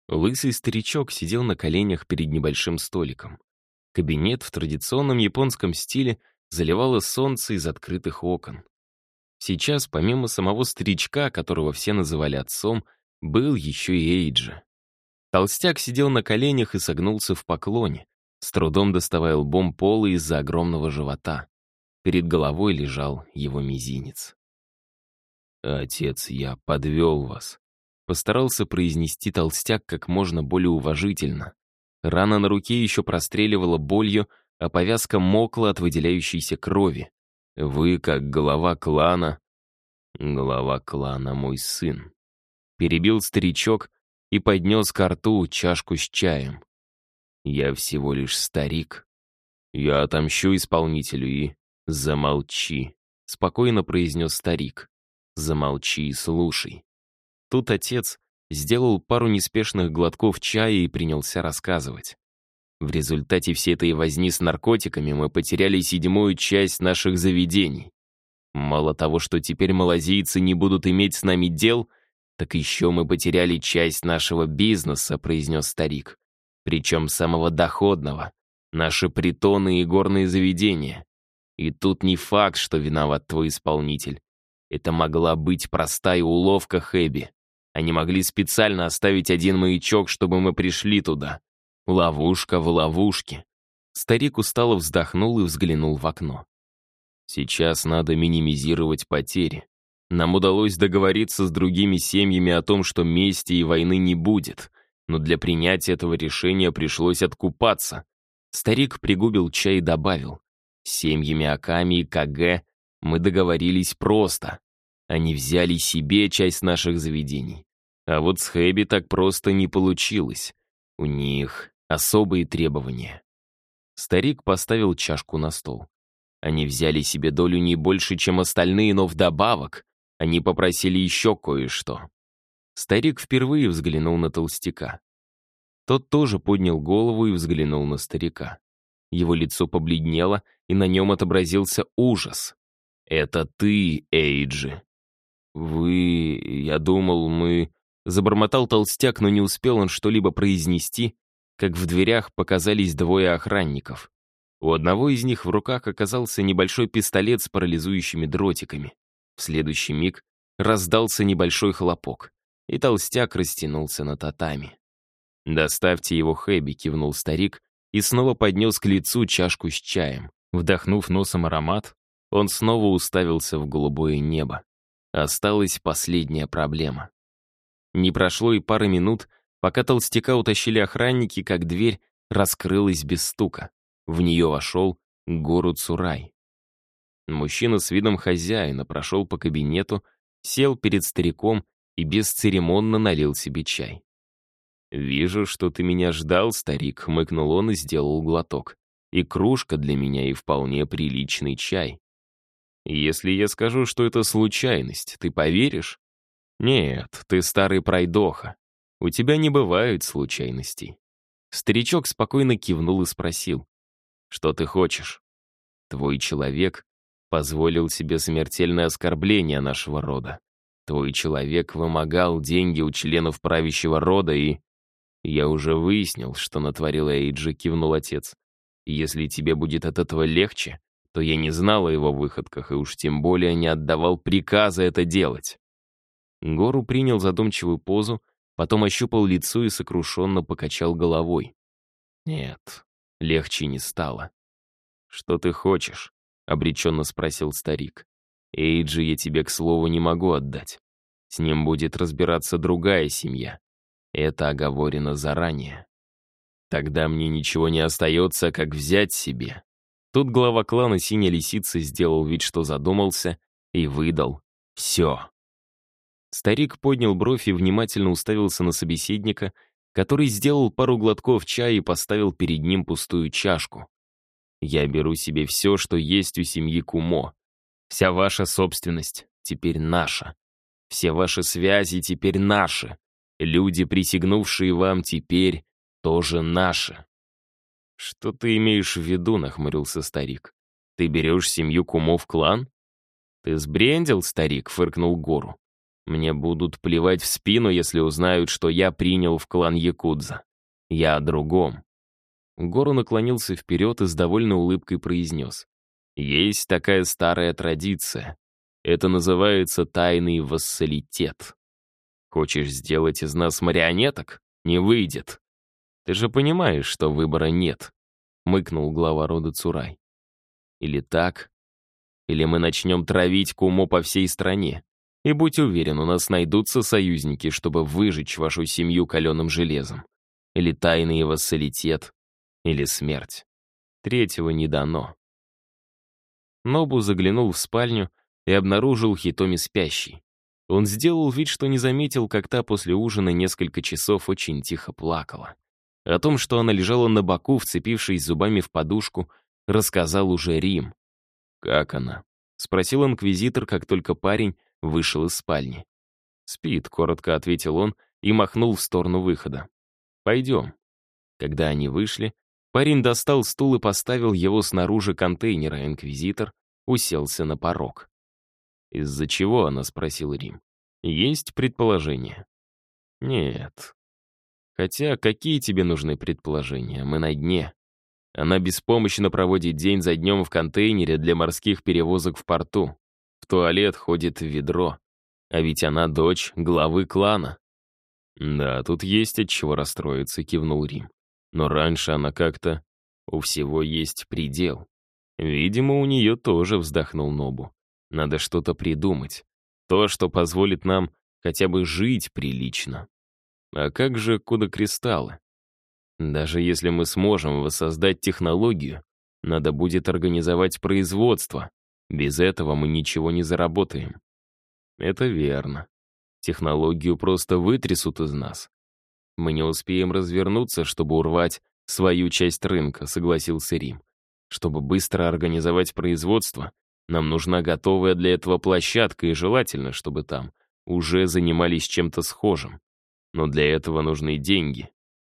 Лысый старичок сидел на коленях перед небольшим столиком. Кабинет в традиционном японском стиле заливало солнце из открытых окон. Сейчас, помимо самого старичка, которого все называли отцом, был еще и Эйджи. Толстяк сидел на коленях и согнулся в поклоне, с трудом доставая лбом пола из-за огромного живота. Перед головой лежал его мизинец. «Отец, я подвел вас», — постарался произнести толстяк как можно более уважительно. Рана на руке еще простреливала болью, а повязка мокла от выделяющейся крови. «Вы, как глава клана...» «Глава клана мой сын», — перебил старичок и поднес ко рту чашку с чаем. «Я всего лишь старик. Я отомщу исполнителю и...» «Замолчи», — спокойно произнес старик. «Замолчи и слушай». Тут отец сделал пару неспешных глотков чая и принялся рассказывать. В результате всей этой возни с наркотиками мы потеряли 7-ю часть наших заведений. Мало того, что теперь малазийцы не будут иметь с нами дел, так еще мы потеряли часть нашего бизнеса, произнес старик. Причем самого доходного. Наши притоны и горные заведения. И тут не факт, что виноват твой исполнитель. Это могла быть простая уловка Хэби. Они могли специально оставить один маячок, чтобы мы пришли туда. Ловушка в ловушке. Старик устало вздохнул и взглянул в окно. Сейчас надо минимизировать потери. Нам удалось договориться с другими семьями о том, что мести и войны не будет. Но для принятия этого решения пришлось откупаться. Старик пригубил чай и добавил. С семьями Аками и КГ мы договорились просто. Они взяли себе часть наших заведений. А вот с Хэби так просто не получилось. У них особые требования. Старик поставил чашку на стол. Они взяли себе долю не больше, чем остальные, но вдобавок они попросили еще кое-что. Старик впервые взглянул на толстяка. Тот тоже поднял голову и взглянул на старика. Его лицо побледнело, и на нем отобразился ужас. «Это ты, Эйджи». «Вы... я думал, мы...» Забормотал толстяк, но не успел он что-либо произнести, как в дверях показались двое охранников. У одного из них в руках оказался небольшой пистолет с парализующими дротиками. В следующий миг раздался небольшой хлопок, и толстяк растянулся на татами. «Доставьте его Хэби», — кивнул старик, и снова поднес к лицу чашку с чаем. Вдохнув носом аромат, он снова уставился в голубое небо. Осталась последняя проблема. Не прошло и пары минут, пока толстяка утащили охранники, как дверь раскрылась без стука. В нее вошел Гору Цурай. Мужчина с видом хозяина прошел по кабинету, сел перед стариком и бесцеремонно налил себе чай. «Вижу, что ты меня ждал, старик», — хмыкнул он и сделал глоток. «И кружка для меня, и вполне приличный чай. Если я скажу, что это случайность, ты поверишь? Нет, ты старый пройдоха. У тебя не бывает случайностей». Старичок спокойно кивнул и спросил. «Что ты хочешь? Твой человек позволил себе смертельное оскорбление нашего рода. Твой человек вымогал деньги у членов правящего рода и...» «Я уже выяснил, что натворил Эйджи», — кивнул отец. «Если тебе будет от этого легче, то я не знал о его выходках и уж тем более не отдавал приказа это делать». Гору принял задумчивую позу, потом ощупал лицо и сокрушенно покачал головой. «Нет, легче не стало». «Что ты хочешь?» — обреченно спросил старик. «Эйджи я тебе, к слову, не могу отдать. С ним будет разбираться другая семья. Это оговорено заранее. Тогда мне ничего не остается, как взять себе». Тут глава клана Синяя Лисица сделал вид, что задумался, и выдал «все». Старик поднял бровь и внимательно уставился на собеседника, который сделал пару глотков чая и поставил перед ним пустую чашку. «Я беру себе все, что есть у семьи Кумо. Вся ваша собственность теперь наша. Все ваши связи теперь наши. Люди, присягнувшие вам, теперь тоже наши». «Что ты имеешь в виду?» — нахмурился старик. «Ты берешь семью Кумо в клан?» «Ты сбрендил, старик?» — фыркнул Гору. Мне будут плевать в спину, если узнают, что я принял в клан Якудза. Я о другом. Гору наклонился вперед и с довольной улыбкой произнес. Есть такая старая традиция. Это называется тайный вассалитет. Хочешь сделать из нас марионеток? Не выйдет. Ты же понимаешь, что выбора нет, мыкнул глава рода Цурай. Или так, или мы начнем травить Кумо по всей стране. И будь уверен, у нас найдутся союзники, чтобы выжечь вашу семью каленым железом. Или тайный вассалитет, или смерть. Третьего не дано. Нобу заглянул в спальню и обнаружил Хитоми спящей. Он сделал вид, что не заметил, как та после ужина несколько часов очень тихо плакала. О том, что она лежала на боку, вцепившись зубами в подушку, рассказал уже Рим. «Как она?» — спросил инквизитор, как только парень вышел из спальни. «Спит», — коротко ответил он и махнул в сторону выхода. «Пойдем». Когда они вышли, парень достал стул и поставил его снаружи контейнера, а инквизитор уселся на порог. «Из-за чего она?» — спросил Рим. «Есть предположение?» «Нет. Хотя какие тебе нужны предположения? Мы на дне». Она беспомощно проводит день за днем в контейнере для морских перевозок в порту. В туалет ходит в ведро. А ведь она дочь главы клана. «Да, тут есть от чего расстроиться», — кивнул Рим. «Но раньше она как-то... У всего есть предел». «Видимо, у нее тоже», — вздохнул Нобу. «Надо что-то придумать. То, что позволит нам хотя бы жить прилично». «А как же кудокристаллы? Даже если мы сможем воссоздать технологию, надо будет организовать производство. Без этого мы ничего не заработаем». «Это верно. Технологию просто вытрясут из нас. Мы не успеем развернуться, чтобы урвать свою часть рынка», — согласился Рим. «Чтобы быстро организовать производство, нам нужна готовая для этого площадка, и желательно, чтобы там уже занимались чем-то схожим. Но для этого нужны деньги».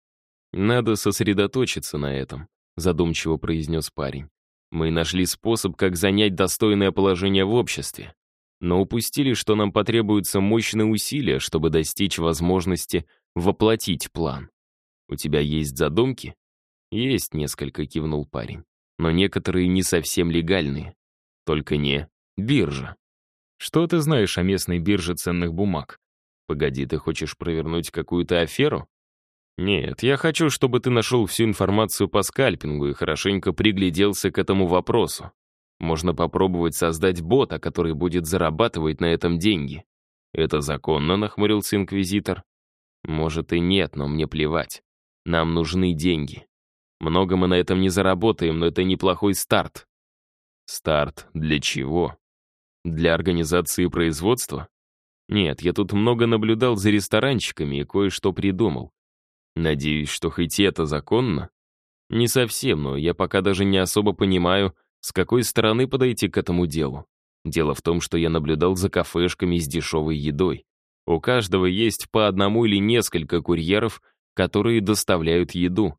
«Надо сосредоточиться на этом», — задумчиво произнес парень. «Мы нашли способ, как занять достойное положение в обществе, но упустили, что нам потребуются мощные усилия, чтобы достичь возможности воплотить план. У тебя есть задумки?» «Есть несколько», — кивнул парень. «Но некоторые не совсем легальные. Только не биржа». «Что ты знаешь о местной бирже ценных бумаг?» «Погоди, ты хочешь провернуть какую-то аферу?» «Нет, я хочу, чтобы ты нашел всю информацию по скальпингу и хорошенько пригляделся к этому вопросу. Можно попробовать создать бота, который будет зарабатывать на этом деньги». «Это законно?» — нахмурился инквизитор. «Может и нет, но мне плевать. Нам нужны деньги. Много мы на этом не заработаем, но это неплохой старт». «Старт для чего? Для организации производства?» «Нет, я тут много наблюдал за ресторанчиками и кое-что придумал. Надеюсь, что хоть и это законно?» «Не совсем, но я пока даже не особо понимаю, с какой стороны подойти к этому делу. Дело в том, что я наблюдал за кафешками с дешевой едой. У каждого есть по одному или несколько курьеров, которые доставляют еду.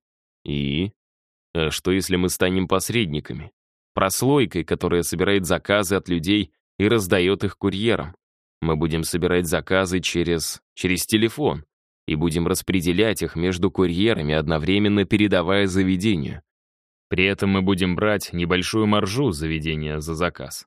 И? А что, если мы станем посредниками? Прослойкой, которая собирает заказы от людей и раздает их курьерам. Мы будем собирать заказы через телефон и будем распределять их между курьерами, одновременно передавая заведению. При этом мы будем брать небольшую маржу заведения за заказ».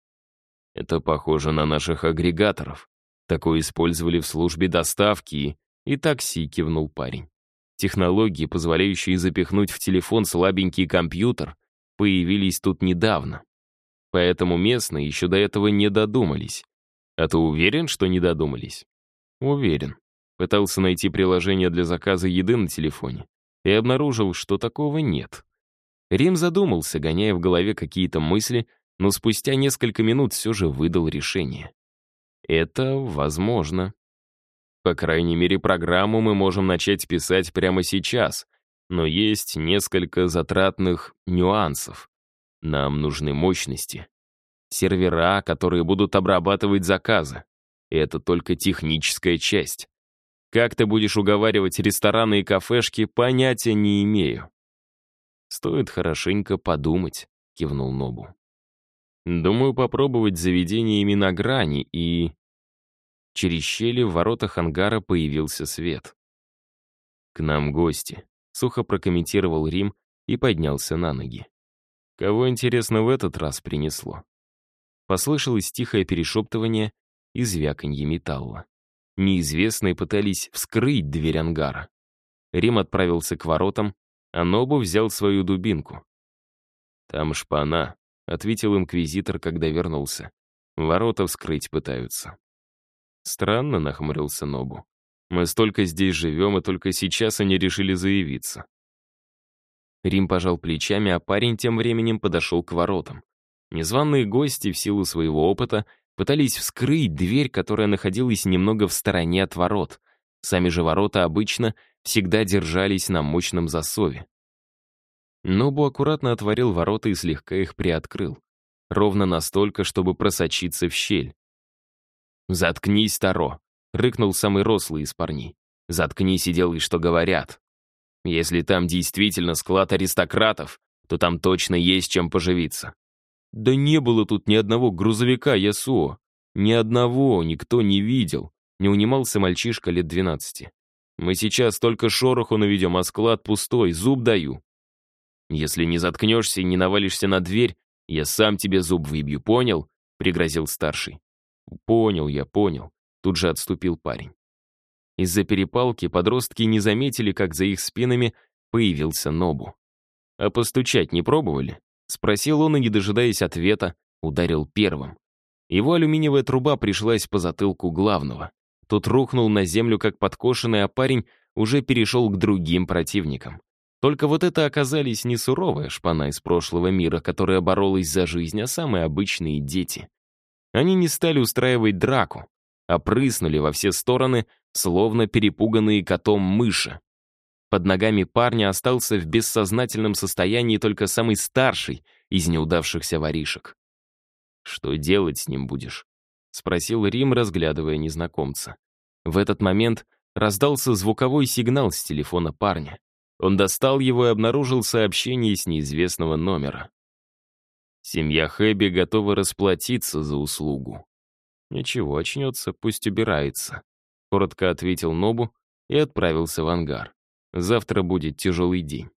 «Это похоже на наших агрегаторов. Такое использовали в службе доставки и такси», — кивнул парень. «Технологии, позволяющие запихнуть в телефон слабенький компьютер, появились тут недавно. Поэтому местные еще до этого не додумались. А ты уверен, что не додумались?» «Уверен. Пытался найти приложение для заказа еды на телефоне и обнаружил, что такого нет». Рим задумался, гоняя в голове какие-то мысли, но спустя несколько минут все же выдал решение. «Это возможно. По крайней мере, программу мы можем начать писать прямо сейчас, но есть несколько затратных нюансов. Нам нужны мощности. Сервера, которые будут обрабатывать заказы. И это только техническая часть. Как ты будешь уговаривать рестораны и кафешки, понятия не имею». «Стоит хорошенько подумать», — кивнул Нобу. «Думаю, попробовать заведение именно на грани и...» Через щели в воротах ангара появился свет. «К нам гости», — сухо прокомментировал Рим и поднялся на ноги. «Кого, интересно, в этот раз принесло?» Послышалось тихое перешептывание и звяканье металла. Неизвестные пытались вскрыть дверь ангара. Рим отправился к воротам, а Нобу взял свою дубинку. «Там шпана», — ответил инквизитор, когда вернулся. «Ворота вскрыть пытаются». «Странно», — нахмурился Нобу. «Мы столько здесь живем, и только сейчас они решили заявиться». Рим пожал плечами, а парень тем временем подошел к воротам. Незваные гости, в силу своего опыта, пытались вскрыть дверь, которая находилась немного в стороне от ворот. Сами же ворота обычно всегда держались на мощном засове. Нобу аккуратно отворил ворота и слегка их приоткрыл. Ровно настолько, чтобы просочиться в щель. «Заткнись, Таро!» — рыкнул самый рослый из парней. «Заткнись и делай, что говорят. Если там действительно склад аристократов, то там точно есть чем поживиться». «Да не было тут ни одного грузовика, Ясуо. Ни одного, никто не видел», — не унимался мальчишка лет 12. «Мы сейчас только шороху наведем, а склад пустой, зуб даю. Если не заткнешься и не навалишься на дверь, я сам тебе зуб выбью, понял?» — пригрозил старший. «Понял я, понял», — тут же отступил парень. Из-за перепалки подростки не заметили, как за их спинами появился Нобу. «А постучать не пробовали?» — спросил он и, не дожидаясь ответа, ударил первым. Его алюминиевая труба пришлась по затылку главного. Тот рухнул на землю как подкошенный, а парень уже перешел к другим противникам. Только вот это оказались не суровая шпана из прошлого мира, которая боролась за жизнь, а самые обычные дети. Они не стали устраивать драку, а прыснули во все стороны, словно перепуганные котом мыши. Под ногами парня остался в бессознательном состоянии только самый старший из неудавшихся воришек. «Что делать с ним будешь?» — спросил Рим, разглядывая незнакомца. В этот момент раздался звуковой сигнал с телефона парня. Он достал его и обнаружил сообщение с неизвестного номера. «Семья Хэби готова расплатиться за услугу». «Ничего, очнется, пусть убирается», — коротко ответил Нобу и отправился в ангар. «Завтра будет тяжелый день».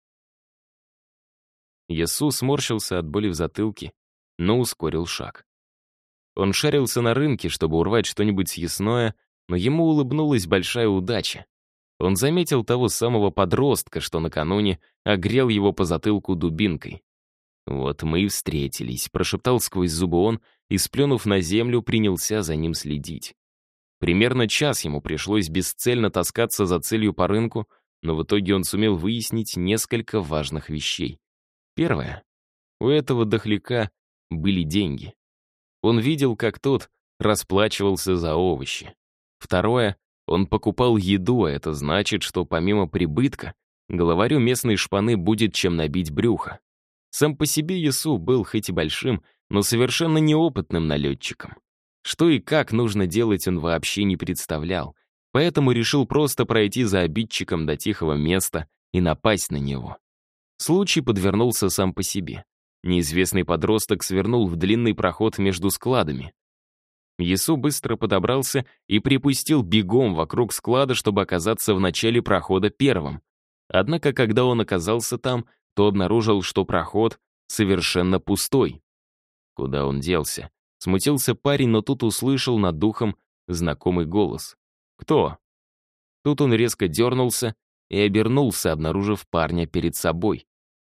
Ясу сморщился от боли в затылке, но ускорил шаг. Он шарился на рынке, чтобы урвать что-нибудь съестное, но ему улыбнулась большая удача. Он заметил того самого подростка, что накануне огрел его по затылку дубинкой. «Вот мы и встретились», — прошептал сквозь зубы он и, сплюнув на землю, принялся за ним следить. Примерно час ему пришлось бесцельно таскаться за целью по рынку, но в итоге он сумел выяснить несколько важных вещей. Первое. У этого дохляка были деньги. Он видел, как тот расплачивался за овощи. Второе. Он покупал еду, а это значит, что помимо прибытка, главарю местной шпаны будет чем набить брюхо. Сам по себе Ясу был хоть и большим, но совершенно неопытным налетчиком. Что и как нужно делать, он вообще не представлял, поэтому решил просто пройти за обидчиком до тихого места и напасть на него. Случай подвернулся сам по себе. Неизвестный подросток свернул в длинный проход между складами. Ясу быстро подобрался и припустил бегом вокруг склада, чтобы оказаться в начале прохода первым. Однако, когда он оказался там, то обнаружил, что проход совершенно пустой. Куда он делся? Смутился парень, но тут услышал над духом знакомый голос. «Кто?» Тут он резко дернулся и обернулся, обнаружив парня перед собой.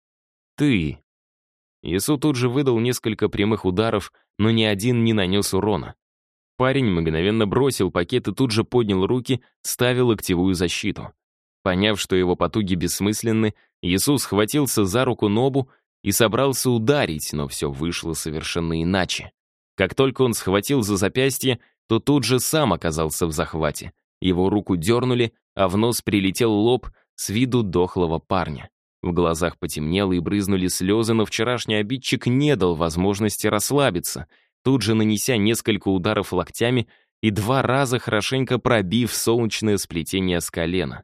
«Ты!» Ясу тут же выдал несколько прямых ударов, но ни один не нанес урона. Парень мгновенно бросил пакет и тут же поднял руки, ставя локтевую защиту. Поняв, что его потуги бессмысленны, Ясу схватился за руку Нобу и собрался ударить, но все вышло совершенно иначе. Как только он схватил за запястье, то тут же сам оказался в захвате. Его руку дернули, а в нос прилетел лоб с виду дохлого парня. В глазах потемнело и брызнули слезы, но вчерашний обидчик не дал возможности расслабиться, тут же нанеся несколько ударов локтями и 2 раза хорошенько пробив солнечное сплетение с колена.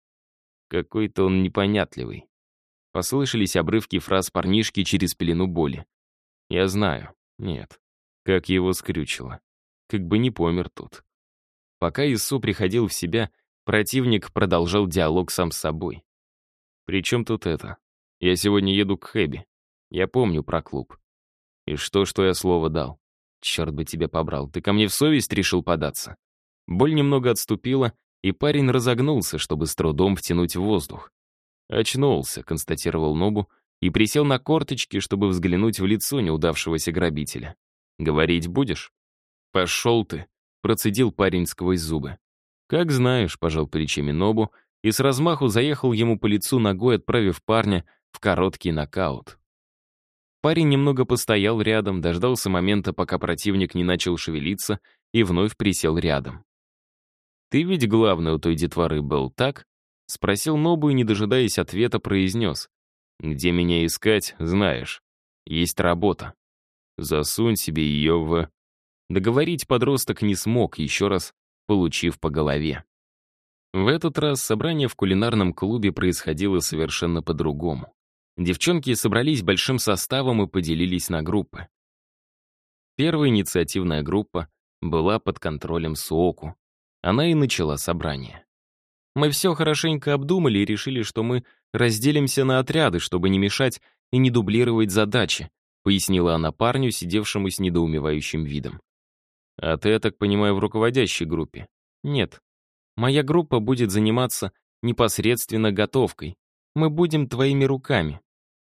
Какой-то он непонятливый. Послышались обрывки фраз парнишки через пелену боли. Я знаю. Нет. Как его скрючило. Как бы не помер тут. Пока Ису приходил в себя, противник продолжал диалог сам с собой. «При чем тут это? Я сегодня еду к Хэби. Я помню про клуб. И что я слово дал? Черт бы тебя побрал, ты ко мне в совесть решил податься?» Боль немного отступила, и парень разогнулся, чтобы с трудом втянуть воздух. «Очнулся», — констатировал Нобу, и присел на корточки, чтобы взглянуть в лицо неудавшегося грабителя. «Говорить будешь?» «Пошел ты», — процедил парень сквозь зубы. «Как знаешь», — пожал плечами Нобу, и с размаху заехал ему по лицу ногой, отправив парня в короткий нокаут. Парень немного постоял рядом, дождался момента, пока противник не начал шевелиться, и вновь присел рядом. «Ты ведь главный у той детворы был, так?» — спросил Нобу и, не дожидаясь ответа, произнес. «Где меня искать, знаешь. Есть работа. Засунь себе ее в...» Договорить подросток не смог, еще раз получив по голове. В этот раз собрание в кулинарном клубе происходило совершенно по-другому. Девчонки собрались большим составом и поделились на группы. Первая инициативная группа была под контролем Суоку. Она и начала собрание. Мы все хорошенько обдумали и решили, что мы разделимся на отряды, чтобы не мешать и не дублировать задачи, пояснила она парню, сидевшему с недоумевающим видом. «А ты, я так понимаю, в руководящей группе?» «Нет. Моя группа будет заниматься непосредственно готовкой. Мы будем твоими руками».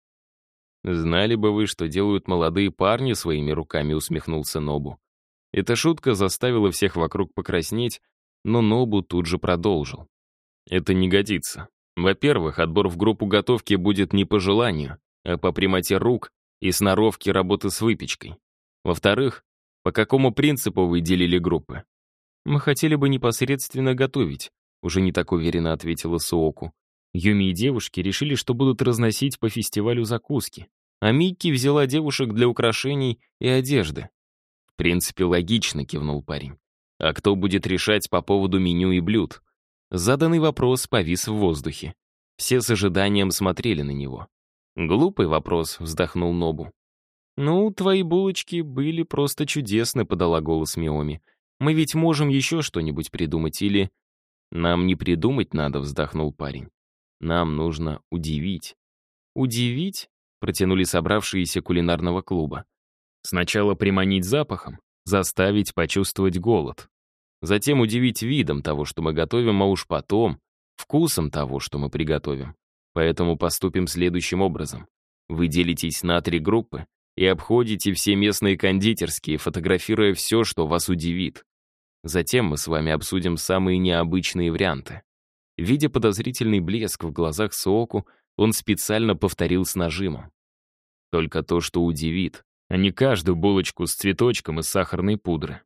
«Знали бы вы, что делают молодые парни своими руками», — усмехнулся Нобу. Эта шутка заставила всех вокруг покраснеть, но Нобу тут же продолжил. «Это не годится. Во-первых, отбор в группу готовки будет не по желанию, а по прямоте рук и сноровке работы с выпечкой. Во-вторых, по какому принципу вы делили группы?» «Мы хотели бы непосредственно готовить», — уже не так уверенно ответила Суоку. Юми и девушки решили, что будут разносить по фестивалю закуски, а Микки взяла девушек для украшений и одежды. «В принципе, логично», — кивнул парень. «А кто будет решать по поводу меню и блюд?» Заданный вопрос повис в воздухе. Все с ожиданием смотрели на него. «Глупый вопрос», — вздохнул Нобу. «Ну, твои булочки были просто чудесны», — подала голос Миоми. «Мы ведь можем еще что-нибудь придумать или...» «Нам не придумать надо», — вздохнул парень. «Нам нужно удивить». «Удивить?» — протянули собравшиеся кулинарного клуба. «Сначала приманить запахом, заставить почувствовать голод. Затем удивить видом того, что мы готовим, а уж потом вкусом того, что мы приготовим. Поэтому поступим следующим образом. Вы делитесь на 3 группы и обходите все местные кондитерские, фотографируя все, что вас удивит. Затем мы с вами обсудим самые необычные варианты». Видя подозрительный блеск в глазах Суоку, он специально повторил с нажимом. «Только то, что удивит, а не каждую булочку с цветочком и сахарной пудры».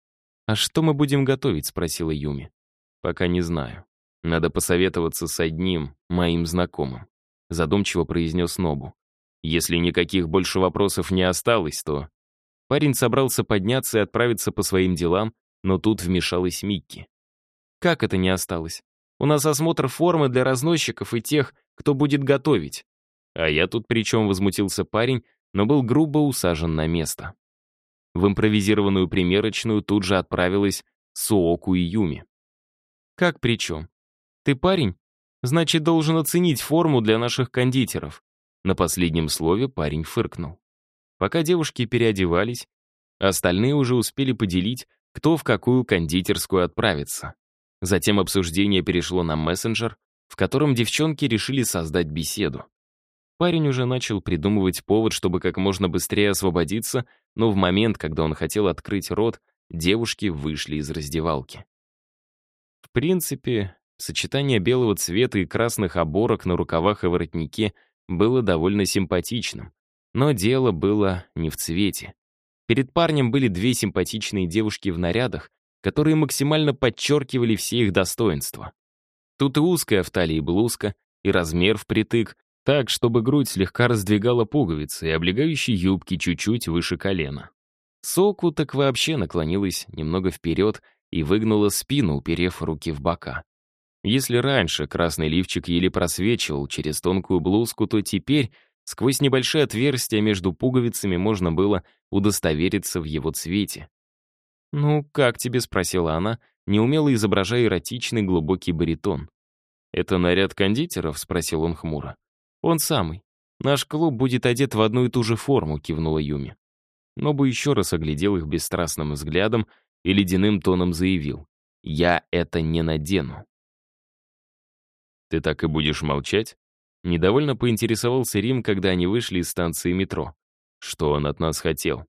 «А что мы будем готовить?» — спросила Юми. «Пока не знаю. Надо посоветоваться с одним моим знакомым», — задумчиво произнес Нобу. «Если никаких больше вопросов не осталось, то...» Парень собрался подняться и отправиться по своим делам, но тут вмешалась Микки. «Как это не осталось? У нас осмотр формы для разносчиков и тех, кто будет готовить». «А я тут при чем?» — возмутился парень, но был грубо усажен на место. В импровизированную примерочную тут же отправилась Суоку и Юми. «Как при чем? Ты парень? Значит, должен оценить форму для наших кондитеров». На последнем слове парень фыркнул. Пока девушки переодевались, остальные уже успели поделить, кто в какую кондитерскую отправится. Затем обсуждение перешло на мессенджер, в котором девчонки решили создать беседу. Парень уже начал придумывать повод, чтобы как можно быстрее освободиться, но в момент, когда он хотел открыть рот, девушки вышли из раздевалки. В принципе, сочетание белого цвета и красных оборок на рукавах и воротнике было довольно симпатичным. Но дело было не в цвете. Перед парнем были 2 симпатичные девушки в нарядах, которые максимально подчеркивали все их достоинства. Тут и узкая в талии блузка, и размер впритык, так, чтобы грудь слегка раздвигала пуговицы, и облегающие юбки чуть-чуть выше колена. Соку так вообще наклонилась немного вперед и выгнула спину, уперев руки в бока. Если раньше красный лифчик еле просвечивал через тонкую блузку, то теперь сквозь небольшие отверстия между пуговицами можно было удостовериться в его цвете. «Ну, как тебе?» — спросила она, неумело изображая эротичный глубокий баритон. «Это наряд кондитеров?» — спросил он хмуро. «Он самый. Наш клуб будет одет в одну и ту же форму», — кивнула Юми. Нобу еще раз оглядел их бесстрастным взглядом и ледяным тоном заявил: «Я это не надену». «Ты так и будешь молчать?» Недовольно поинтересовался Рим, когда они вышли из станции метро. Что он от нас хотел?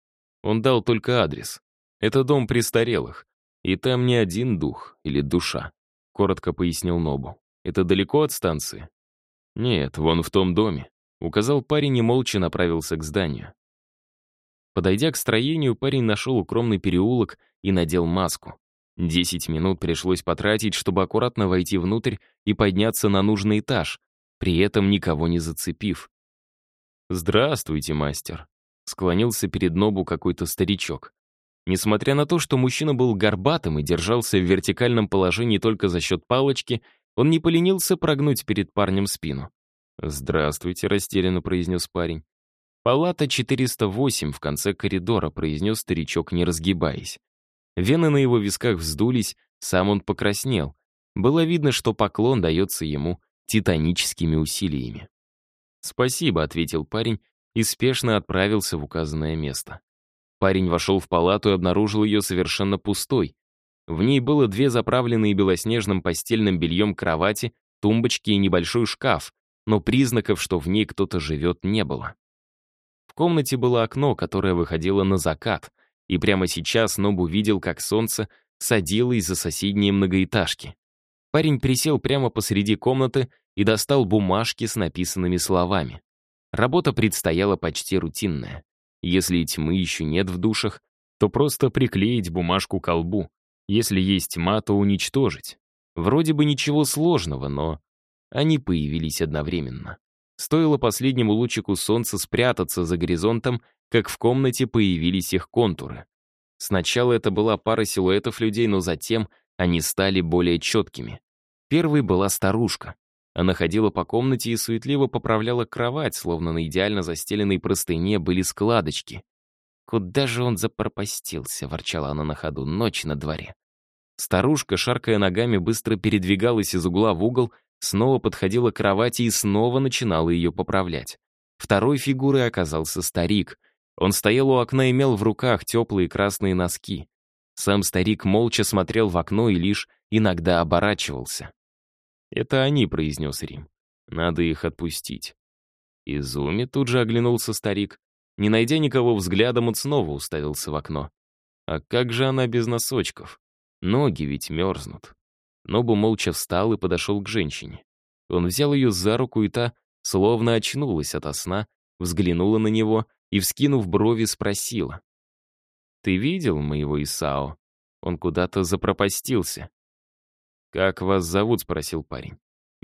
Он дал только адрес. Это дом престарелых. И там не один дух или душа, коротко пояснил Нобу. Это далеко от станции? Нет, вон в том доме. Указал парень и молча направился к зданию. Подойдя к строению, парень нашел укромный переулок и надел маску. 10 минут пришлось потратить, чтобы аккуратно войти внутрь и подняться на нужный этаж, при этом никого не зацепив. «Здравствуйте, мастер», — склонился перед Нобу какой-то старичок. Несмотря на то, что мужчина был горбатым и держался в вертикальном положении только за счет палочки, он не поленился прогнуть перед парнем спину. «Здравствуйте», — растерянно произнес парень. «Палата 408 в конце коридора», — произнес старичок, не разгибаясь. Вены на его висках вздулись, сам он покраснел. Было видно, что поклон дается ему титаническими усилиями. «Спасибо», — ответил парень и спешно отправился в указанное место. Парень вошел в палату и обнаружил ее совершенно пустой. В ней было 2 заправленные белоснежным постельным бельем кровати, тумбочки и небольшой шкаф, но признаков, что в ней кто-то живет, не было. В комнате было окно, которое выходило на закат, и прямо сейчас Нобу видел, как солнце садилось за соседние многоэтажки. Парень присел прямо посреди комнаты и достал бумажки с написанными словами. Работа предстояла почти рутинная. Если тьмы еще нет в душах, то просто приклеить бумажку к колбу. Если есть тьма, то уничтожить. Вроде бы ничего сложного, но они появились одновременно. Стоило последнему лучику солнца спрятаться за горизонтом, как в комнате появились их контуры. Сначала это была пара силуэтов людей, но затем они стали более четкими. Первой была старушка. Она ходила по комнате и суетливо поправляла кровать, словно на идеально застеленной простыне были складочки. «Куда же он запропастился?» — ворчала она на ходу. «Ночь на дворе». Старушка, шаркая ногами, быстро передвигалась из угла в угол, снова подходила к кровати и снова начинала ее поправлять. Второй фигурой оказался старик. Он стоял у окна и имел в руках теплые красные носки. Сам старик молча смотрел в окно и лишь иногда оборачивался. «Это они», — произнес Рим. «Надо их отпустить». Изуми тут же оглянулся старик. Не найдя никого взглядом, он снова уставился в окно. А как же она без носочков? Ноги ведь мерзнут. Нобу молча встал и подошел к женщине. Он взял ее за руку, и та, словно очнулась ото сна, взглянула на него и, вскинув брови, спросила: «Ты видел моего Исао? Он куда-то запропастился». «Как вас зовут?» — спросил парень.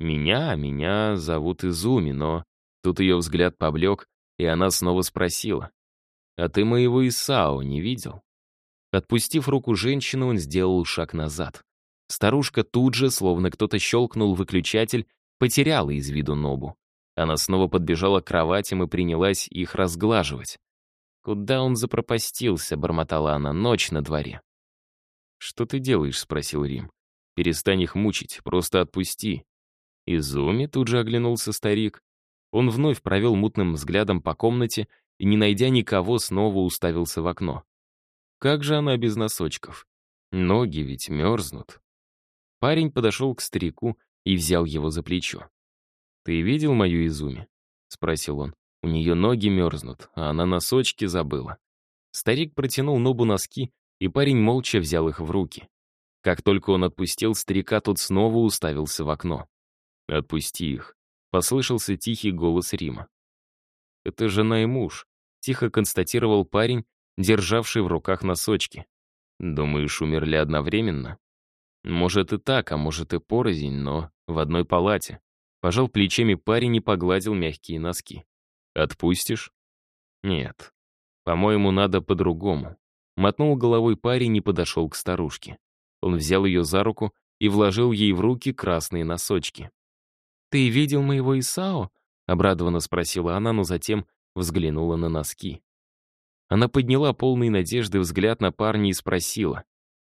Меня зовут Изуми, но...» Тут ее взгляд поблек, и она снова спросила: «А ты моего Исао не видел?» Отпустив руку женщины, он сделал шаг назад. Старушка тут же, словно кто-то щелкнул выключатель, потеряла из виду Нобу. Она снова подбежала к кроватям и принялась их разглаживать. «Куда он запропастился?» — бормотала она. «Ночь на дворе». «Что ты делаешь?» — спросил Рим. «Перестань их мучить, просто отпусти». Изуми тут же оглянулся старик. Он вновь провел мутным взглядом по комнате и, не найдя никого, снова уставился в окно. Как же она без носочков? Ноги ведь мерзнут. Парень подошел к старику и взял его за плечо. «Ты видел мою Изуми?» — спросил он. «У нее ноги мерзнут, а она носочки забыла». Старик протянул Нобу носки, и парень молча взял их в руки. Как только он отпустил старика, тот снова уставился в окно. «Отпусти их», — послышался тихий голос Рима. «Это жена и муж», — тихо констатировал парень, державший в руках носочки. «Думаешь, умерли одновременно?» «Может и так, а может и порознь, но в одной палате». Пожал плечами парень и погладил мягкие носки. «Отпустишь?» «Нет. По-моему, надо по-другому». Мотнул головой парень и подошел к старушке. Он взял ее за руку и вложил ей в руки красные носочки. «Ты видел моего Исао?» — обрадованно спросила она, но затем взглянула на носки. Она подняла полный надежды взгляд на парня и спросила: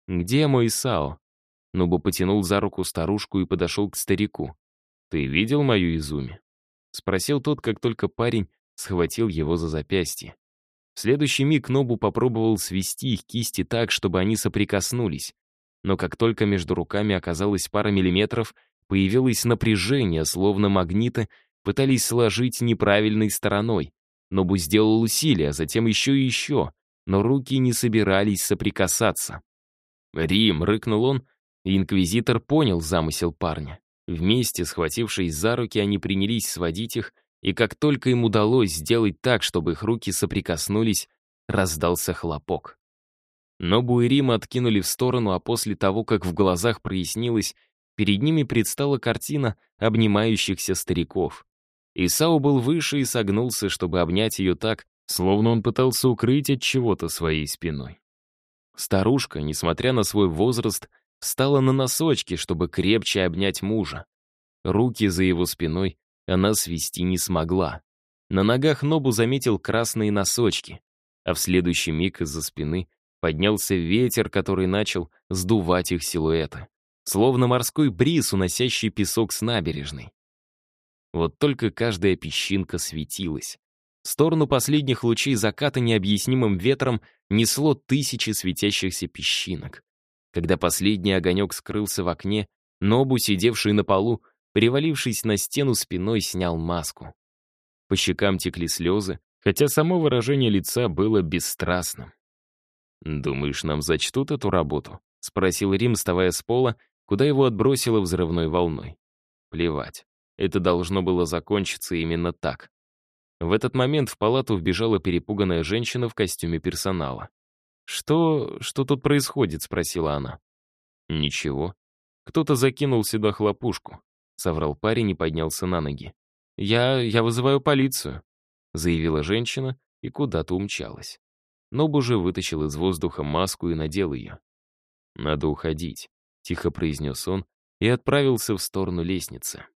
«Где мой Сао?» Нобу потянул за руку старушку и подошел к старику. «Ты видел мою Изуми?» Спросил тот, как только парень схватил его за запястье. В следующий миг Нобу попробовал свести их кисти так, чтобы они соприкоснулись. Но как только между руками оказалось пара миллиметров, появилось напряжение, словно магниты пытались сложить неправильной стороной. Нобу сделал усилие, а затем еще и еще, но руки не собирались соприкасаться. «Рим!» — рыкнул он, и инквизитор понял замысел парня. Вместе, схватившись за руки, они принялись сводить их, и как только им удалось сделать так, чтобы их руки соприкоснулись, раздался хлопок. Нобу и Рима откинули в сторону, а после того, как в глазах прояснилось, перед ними предстала картина обнимающихся стариков. Исао был выше и согнулся, чтобы обнять ее так, словно он пытался укрыть от чего-то своей спиной. Старушка, несмотря на свой возраст, встала на носочки, чтобы крепче обнять мужа. Руки за его спиной она свести не смогла. На ногах Нобу заметил красные носочки, а в следующий миг из-за спины поднялся ветер, который начал сдувать их силуэты, словно морской бриз, уносящий песок с набережной. Вот только каждая песчинка светилась. В сторону последних лучей заката необъяснимым ветром несло тысячи светящихся песчинок. Когда последний огонек скрылся в окне, Нобу, сидевший на полу, привалившись на стену спиной, снял маску. По щекам текли слезы, хотя само выражение лица было бесстрастным. «Думаешь, нам зачтут эту работу?» — спросил Рим, вставая с пола, куда его отбросило взрывной волной. Плевать. Это должно было закончиться именно так. В этот момент в палату вбежала перепуганная женщина в костюме персонала. «Что тут происходит?» — спросила она. «Ничего. Кто-то закинул сюда хлопушку», — соврал парень и поднялся на ноги. «Я вызываю полицию», — заявила женщина и куда-то умчалась. Нобу же вытащил из воздуха маску и надел ее. «Надо уходить», — тихо произнес он и отправился в сторону лестницы.